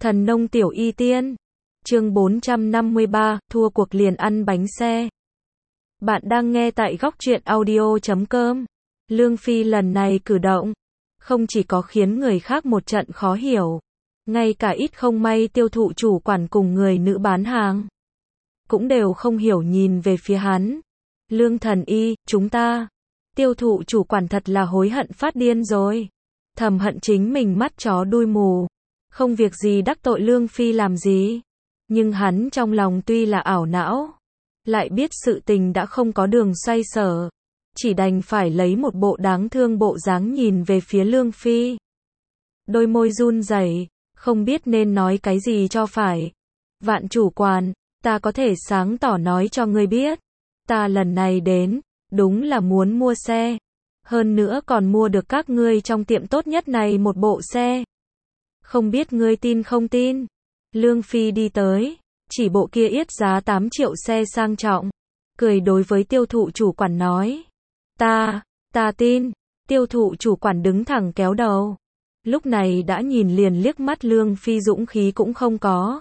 Thần nông tiểu y tiên. Chương 453, thua cuộc liền ăn bánh xe. Bạn đang nghe tại góc truyện audio.com. Lương Phi lần này cử động, không chỉ có khiến người khác một trận khó hiểu, ngay cả ít không may tiêu thụ chủ quản cùng người nữ bán hàng cũng đều không hiểu nhìn về phía hắn. Lương thần y, chúng ta. Tiêu thụ chủ quản thật là hối hận phát điên rồi. Thầm hận chính mình mắt chó đuôi mù. Không việc gì đắc tội Lương Phi làm gì. Nhưng hắn trong lòng tuy là ảo não, lại biết sự tình đã không có đường xoay sở. Chỉ đành phải lấy một bộ đáng thương bộ dáng nhìn về phía Lương Phi. Đôi môi run rẩy, không biết nên nói cái gì cho phải. Vạn chủ quản, ta có thể sáng tỏ nói cho ngươi biết. Ta lần này đến, đúng là muốn mua xe. Hơn nữa còn mua được các ngươi trong tiệm tốt nhất này một bộ xe. Không biết ngươi tin không tin. Lương Phi đi tới, chỉ bộ kia yết giá 8 triệu xe sang trọng. Cười đối với tiêu thụ chủ quản nói. Ta tin. Tiêu thụ chủ quản đứng thẳng kéo đầu. Lúc này đã nhìn liền liếc mắt Lương Phi dũng khí cũng không có.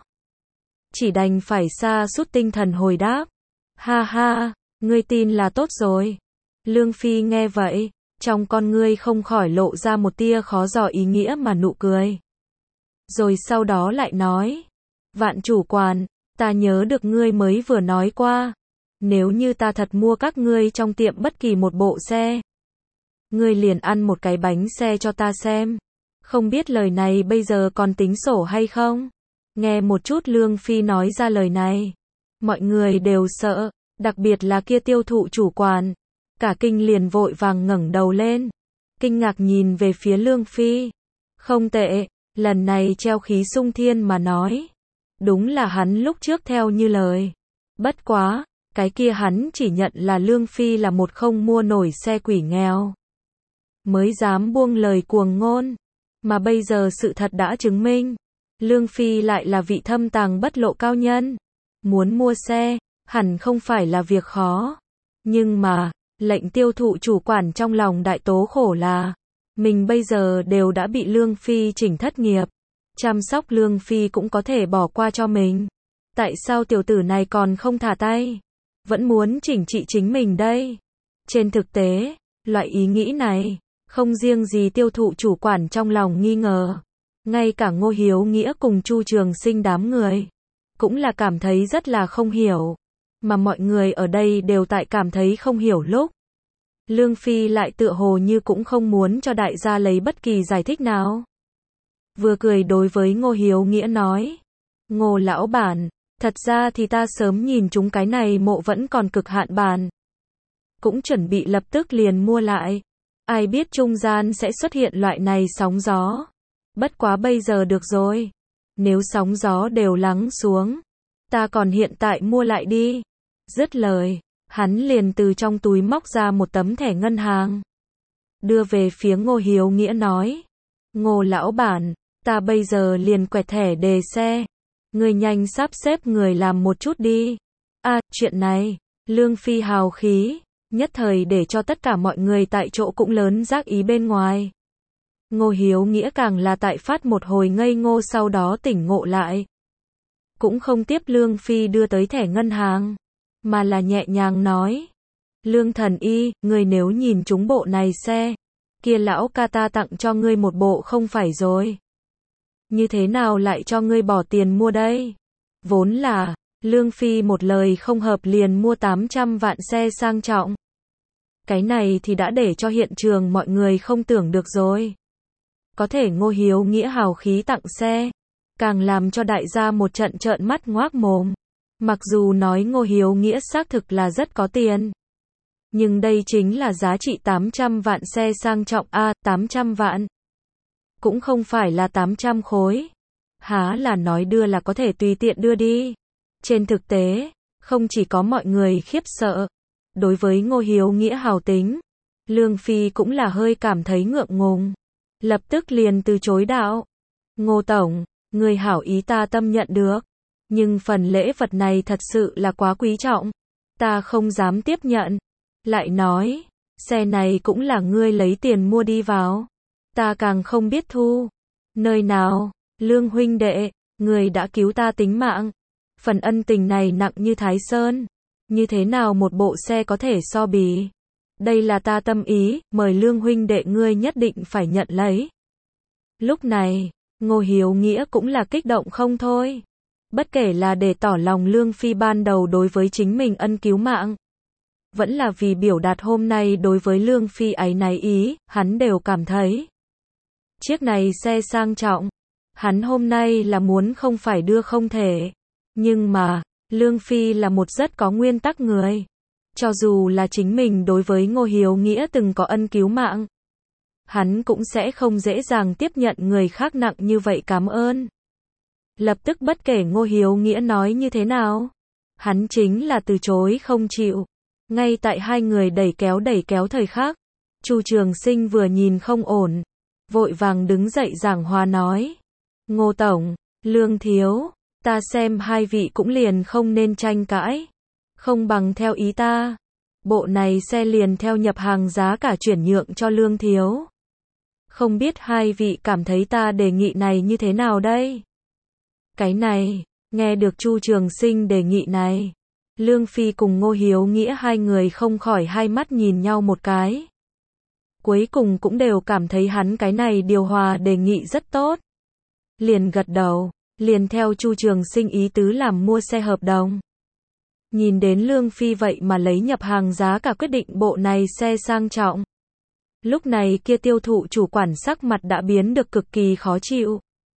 Chỉ đành phải sa sút tinh thần hồi đáp. Ha ha, ngươi tin là tốt rồi. Lương Phi nghe vậy, trong con ngươi không khỏi lộ ra một tia khó dò ý nghĩa mà nụ cười. Rồi sau đó lại nói. Vạn chủ quản, ta nhớ được ngươi mới vừa nói qua. Nếu như ta thật mua các ngươi trong tiệm bất kỳ một bộ xe, ngươi liền ăn một cái bánh xe cho ta xem. Không biết lời này bây giờ còn tính sổ hay không? Nghe một chút Lương Phi nói ra lời này, mọi người đều sợ, đặc biệt là kia tiêu thụ chủ quản. Cả kinh liền vội vàng ngẩng đầu lên, kinh ngạc nhìn về phía Lương Phi. Không tệ, lần này treo khí sung thiên mà nói. Đúng là hắn lúc trước theo như lời. Bất quá, cái kia hắn chỉ nhận là Lương Phi là một không mua nổi xe quỷ nghèo, mới dám buông lời cuồng ngôn. Mà bây giờ sự thật đã chứng minh, Lương Phi lại là vị thâm tàng bất lộ cao nhân. Muốn mua xe, hẳn không phải là việc khó. Nhưng mà, lệnh tiêu thụ chủ quản trong lòng đại tố khổ là, mình bây giờ đều đã bị Lương Phi chỉnh thất nghiệp. Chăm sóc Lương Phi cũng có thể bỏ qua cho mình. Tại sao tiểu tử này còn không thả tay? Vẫn muốn chỉnh trị chính mình đây. Trên thực tế, loại ý nghĩ này, không riêng gì tiêu thụ chủ quản trong lòng nghi ngờ. Ngay cả Ngô Hiếu Nghĩa cùng Chu Trường Sinh đám người, cũng là cảm thấy rất là không hiểu. Mà mọi người ở đây đều tại cảm thấy không hiểu lúc. Lương Phi lại tựa hồ như cũng không muốn cho đại gia lấy bất kỳ giải thích nào. Vừa cười đối với Ngô Hiếu Nghĩa nói. Ngô lão bản, thật ra thì ta sớm nhìn chúng cái này mộ vẫn còn cực hạn bản. Cũng chuẩn bị lập tức liền mua lại. Ai biết trung gian sẽ xuất hiện loại này sóng gió. Bất quá bây giờ được rồi. Nếu sóng gió đều lắng xuống, ta còn hiện tại mua lại đi. Dứt lời, hắn liền từ trong túi móc ra một tấm thẻ ngân hàng. Đưa về phía Ngô Hiếu Nghĩa nói. Ngô lão bản, ta bây giờ liền quẹt thẻ đề xe. Người nhanh sắp xếp người làm một chút đi. Chuyện này, Lương Phi hào khí, nhất thời để cho tất cả mọi người tại chỗ cũng lớn giác ý bên ngoài. Ngô Hiếu Nghĩa càng là tại phát một hồi ngây ngô sau đó tỉnh ngộ lại. Cũng không tiếp Lương Phi đưa tới thẻ ngân hàng, mà là nhẹ nhàng nói. Lương thần y, người nếu nhìn trúng bộ này xe, kia lão ca ta tặng cho ngươi một bộ không phải rồi. Như thế nào lại cho ngươi bỏ tiền mua đây? Vốn là, Lương Phi một lời không hợp liền mua 800 vạn xe sang trọng. Cái này thì đã để cho hiện trường mọi người không tưởng được rồi. Có thể Ngô Hiếu Nghĩa hào khí tặng xe, càng làm cho đại gia một trận trợn mắt ngoác mồm. Mặc dù nói Ngô Hiếu Nghĩa xác thực là rất có tiền, nhưng đây chính là giá trị 800 vạn xe sang trọng. 800 vạn. Cũng không phải là 800 khối. Há là nói đưa là có thể tùy tiện đưa đi. Trên thực tế, không chỉ có mọi người khiếp sợ. Đối với Ngô Hiếu Nghĩa hào tính, Lương Phi cũng là hơi cảm thấy ngượng ngùng. Lập tức liền từ chối đạo. Ngô tổng, người hảo ý ta tâm nhận được. Nhưng phần lễ vật này thật sự là quá quý trọng. Ta không dám tiếp nhận. Lại nói, xe này cũng là ngươi lấy tiền mua đi vào. Ta càng không biết thu. Nơi nào, Lương huynh đệ, Người đã cứu ta tính mạng. Phần ân tình này nặng như Thái Sơn. Như thế nào một bộ xe có thể so bì. Đây là ta tâm ý, mời Lương huynh đệ ngươi nhất định phải nhận lấy. Lúc này, Ngô Hiếu Nghĩa cũng là kích động không thôi. Bất kể là để tỏ lòng Lương Phi ban đầu đối với chính mình ân cứu mạng, vẫn là vì biểu đạt hôm nay đối với Lương Phi áy náy ý, hắn đều cảm thấy. Chiếc này xe sang trọng, hắn hôm nay là muốn không phải đưa không thể. Nhưng mà, Lương Phi là một rất có nguyên tắc người. Cho dù là chính mình đối với Ngô Hiếu Nghĩa từng có ân cứu mạng, hắn cũng sẽ không dễ dàng tiếp nhận người khác nặng như vậy cảm ơn. Lập tức bất kể Ngô Hiếu Nghĩa nói như thế nào, hắn chính là từ chối không chịu. Ngay tại hai người đẩy kéo thời khắc, Chu Trường Sinh vừa nhìn không ổn, vội vàng đứng dậy giảng hòa nói. Ngô Tổng, Lương Thiếu, ta xem hai vị cũng liền không nên tranh cãi. Không bằng theo ý ta. Bộ này xe liền theo nhập hàng giá cả chuyển nhượng cho Lương Thiếu. Không biết hai vị cảm thấy ta đề nghị này như thế nào đây? Cái này, nghe được Chu Trường Sinh đề nghị này, Lương Phi cùng Ngô Hiếu Nghĩa hai người không khỏi hai mắt nhìn nhau một cái. Cuối cùng cũng đều cảm thấy hắn cái này điều hòa đề nghị rất tốt. Liền gật đầu, liền theo Chu Trường Sinh ý tứ làm mua xe hợp đồng. Nhìn đến Lương Phi vậy mà lấy nhập hàng giá cả quyết định bộ này xe sang trọng. Lúc này kia tiêu thụ chủ quản sắc mặt đã biến được cực kỳ khó chịu.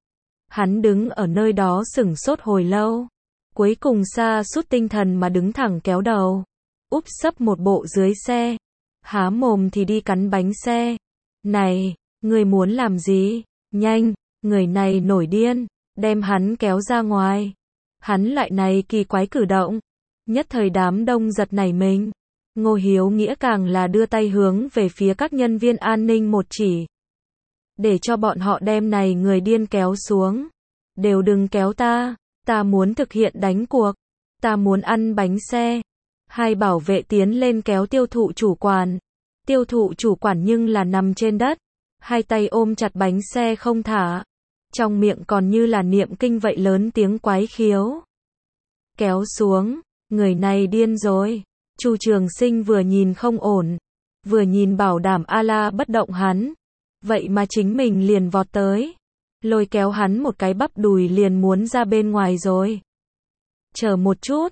Hắn đứng ở nơi đó sửng sốt hồi lâu. Cuối cùng sa sút tinh thần mà đứng thẳng kéo đầu. Úp sấp một bộ dưới xe. Há mồm thì đi cắn bánh xe. Này, người muốn làm gì? Nhanh, người này nổi điên. Đem hắn kéo ra ngoài. Hắn lại này kỳ quái cử động. Nhất thời đám đông giật nảy mình. Ngô Hiếu Nghĩa càng là đưa tay hướng về phía các nhân viên an ninh một chỉ. Để cho bọn họ đem này người điên kéo xuống. Đều đừng kéo ta. Ta muốn thực hiện đánh cuộc. Ta muốn ăn bánh xe. Hai bảo vệ tiến lên kéo tiêu thụ chủ quản. Tiêu thụ chủ quản nhưng là nằm trên đất. Hai tay ôm chặt bánh xe không thả. Trong miệng còn như là niệm kinh vậy lớn tiếng quái khiếu. Kéo xuống. Người này điên rồi. Chu Trường Sinh vừa nhìn không ổn. Vừa nhìn bảo đảm A-la bất động hắn. Vậy mà chính mình liền vọt tới. Lôi kéo hắn một cái bắp đùi liền muốn ra bên ngoài rồi. Chờ một chút.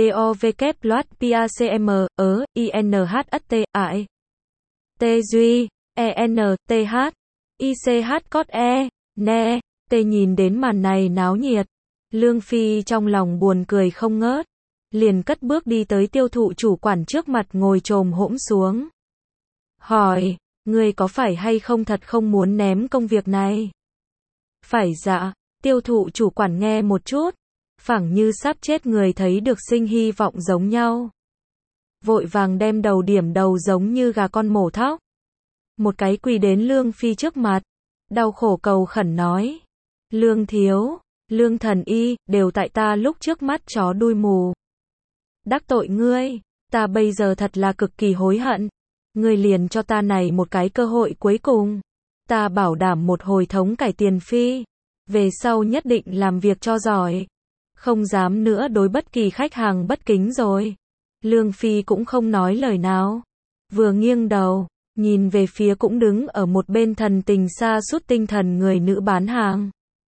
D-O-V-K-P-A-C-M, I-N-H-S-T, I. T Duy, E-N-T-H, I-C-H-C-O-E, nè. Tê nhìn đến màn này náo nhiệt. Lương Phi trong lòng buồn cười không ngớt. Liền cất bước đi tới tiêu thụ chủ quản trước mặt ngồi chồm hỗn xuống. Hỏi, ngươi có phải hay không thật không muốn ném công việc này? Phải dạ, tiêu thụ chủ quản nghe một chút. Phảng như sắp chết người thấy được sinh hy vọng giống nhau. Vội vàng đem đầu điểm đầu giống như gà con mổ thóc. Một cái quỳ đến Lương Phi trước mặt. Đau khổ cầu khẩn nói. Lương Thiếu, Lương Thần Y, đều tại ta lúc trước mắt chó đuôi mù. Đắc tội ngươi, ta bây giờ thật là cực kỳ hối hận. Ngươi liền cho ta này một cái cơ hội cuối cùng. Ta bảo đảm một hồi thống cải tiền phi. Về sau nhất định làm việc cho giỏi. Không dám nữa đối bất kỳ khách hàng bất kính rồi. Lương Phi cũng không nói lời nào. Vừa nghiêng đầu, nhìn về phía cũng đứng ở một bên thần tình sa sút tinh thần người nữ bán hàng.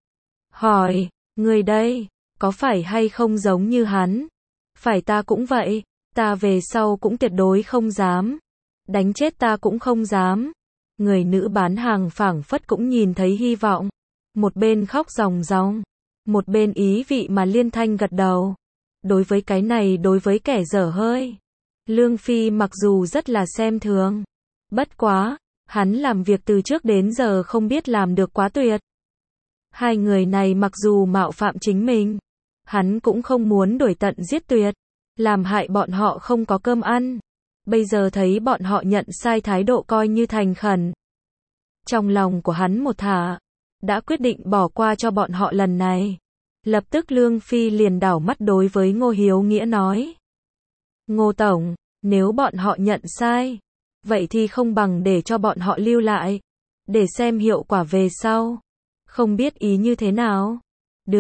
Hỏi, người đây, có phải hay không giống như hắn? Phải ta cũng vậy, ta về sau cũng tuyệt đối không dám. Đánh chết ta cũng không dám. Người nữ bán hàng phảng phất cũng nhìn thấy hy vọng. Một bên khóc ròng ròng, một bên ý vị mà liên thanh gật đầu. Đối với cái này đối với kẻ dở hơi. Lương Phi mặc dù rất là xem thường. Bất quá, hắn làm việc từ trước đến giờ không biết làm được quá tuyệt. Hai người này mặc dù mạo phạm chính mình, hắn cũng không muốn đuổi tận giết tuyệt, làm hại bọn họ không có cơm ăn. Bây giờ thấy bọn họ nhận sai thái độ coi như thành khẩn. Trong lòng của hắn một thả, đã quyết định bỏ qua cho bọn họ lần này. Lập tức Lương Phi liền đảo mắt đối với Ngô Hiếu Nghĩa nói. Ngô Tổng, nếu bọn họ nhận sai, vậy thì không bằng để cho bọn họ lưu lại, để xem hiệu quả về sau. Không biết ý như thế nào? Được,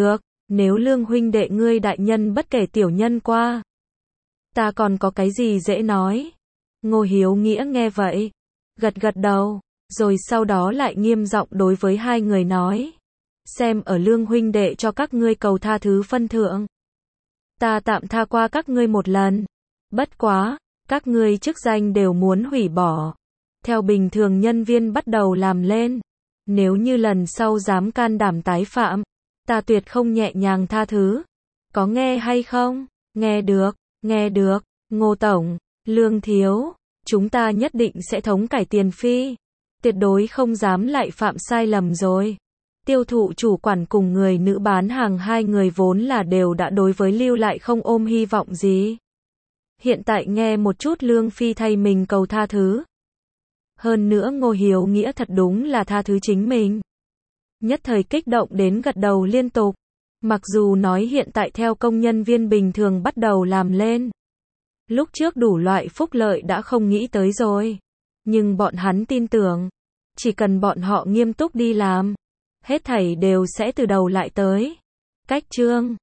Nếu Lương huynh đệ ngươi đại nhân bất kể tiểu nhân qua, ta còn có cái gì dễ nói. Ngô Hiếu Nghĩa nghe vậy, gật gật đầu, rồi sau đó lại nghiêm giọng đối với hai người nói. Xem ở Lương huynh đệ cho các ngươi cầu tha thứ phân thượng, ta tạm tha qua các ngươi một lần. Bất quá, các ngươi chức danh đều muốn hủy bỏ. Theo bình thường nhân viên bắt đầu làm lên. Nếu như lần sau dám can đảm tái phạm, ta tuyệt không nhẹ nhàng tha thứ. Có nghe hay không? Nghe được, Ngô Tổng, Lương Thiếu, chúng ta nhất định sẽ thống cải tiền phi. Tuyệt đối không dám lại phạm sai lầm rồi. Tiêu thụ chủ quản cùng người nữ bán hàng hai người vốn là đều đã đối với Lưu Lại không ôm hy vọng gì. Hiện tại nghe một chút Lương Phi thay mình cầu tha thứ. Hơn nữa Ngô Hiếu Nghĩa thật đúng là tha thứ chính mình. Nhất thời kích động đến gật đầu liên tục. Mặc dù nói hiện tại theo công nhân viên bình thường bắt đầu làm lên. Lúc trước đủ loại phúc lợi đã không nghĩ tới rồi. Nhưng bọn hắn tin tưởng, chỉ cần bọn họ nghiêm túc đi làm, hết thảy đều sẽ từ đầu lại tới. Cách chương